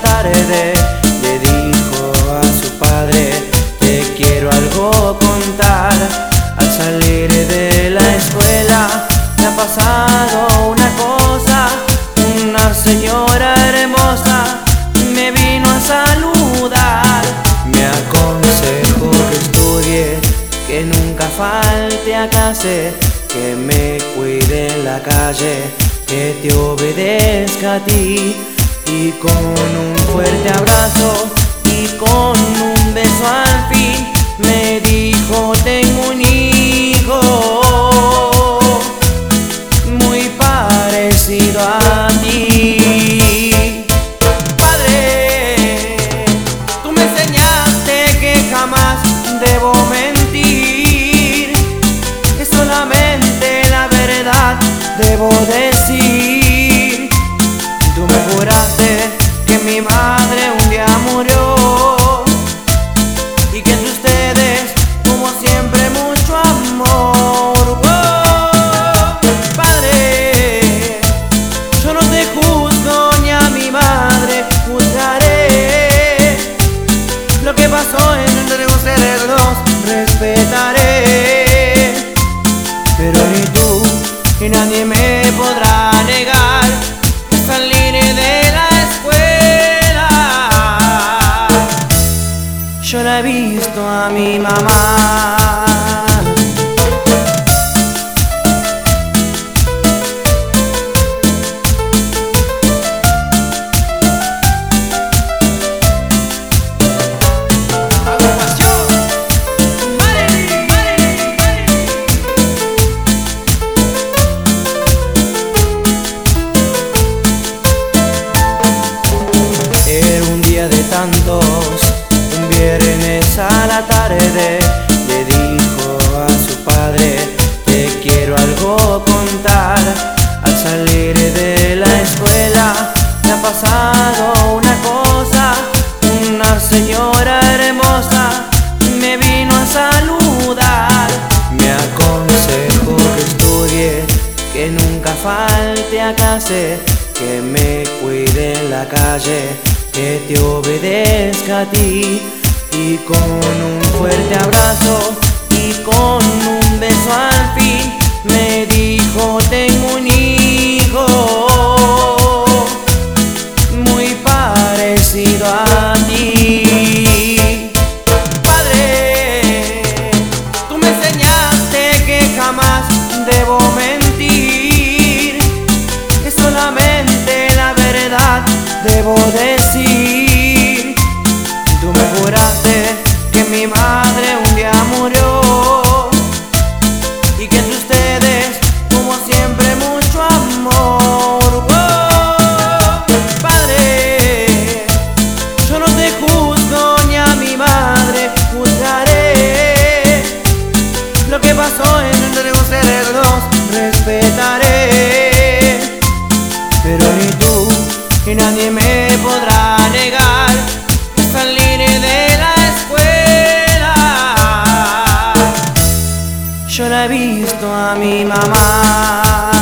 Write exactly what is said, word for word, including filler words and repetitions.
tarde le dijo a su padre: te quiero algo contar. Al salir de la escuela me ha pasado una cosa. Una señora hermosa me vino a saludar. Me aconsejó que estudie, que nunca falte a clase, que me cuide en la calle, que te obedezca a ti. Y con un fuerte abrazo y con un beso al fin me dijo: tengo un hijo muy parecido a ti. Padre, tú me enseñaste que jamás debo mentir, que solamente la verdad debo decir. Tú me juraste que mi madre un día murió y que entre ustedes, como siempre, mucho amor. Oh, Padre, yo no te juzgo ni a mi madre juzgaré. Lo que pasó entre ustedes dos respetaré. Pero ni tú ni nadie me podrá negar salir de la escuela. Yo la he visto a mi mamá. De tantos, un viernes a la tarde le dijo a su padre: te quiero algo contar. Al salir de la escuela me ha pasado una cosa. Una señora hermosa me vino a saludar. Me aconsejó que estudie, que nunca falte a clase, que me cuide en la calle, que te obedezca a ti. Y con un fuerte abrazo y con un beso al fin me dijo: tengo un hijo muy parecido a ti. Padre, tú me enseñaste que jamás debo mentir, que solamente la verdad debo decir. Tú me juraste que mi madre un día murió y que entre ustedes, como siempre, mucho amor. Oh, Padre, yo no te juzgo ni a mi madre juzgaré. Lo que pasó entre ustedes dos respetaré. Pero ni tú y nadie me podrá negar que salir de la escuela. Yo la he visto a mi mamá.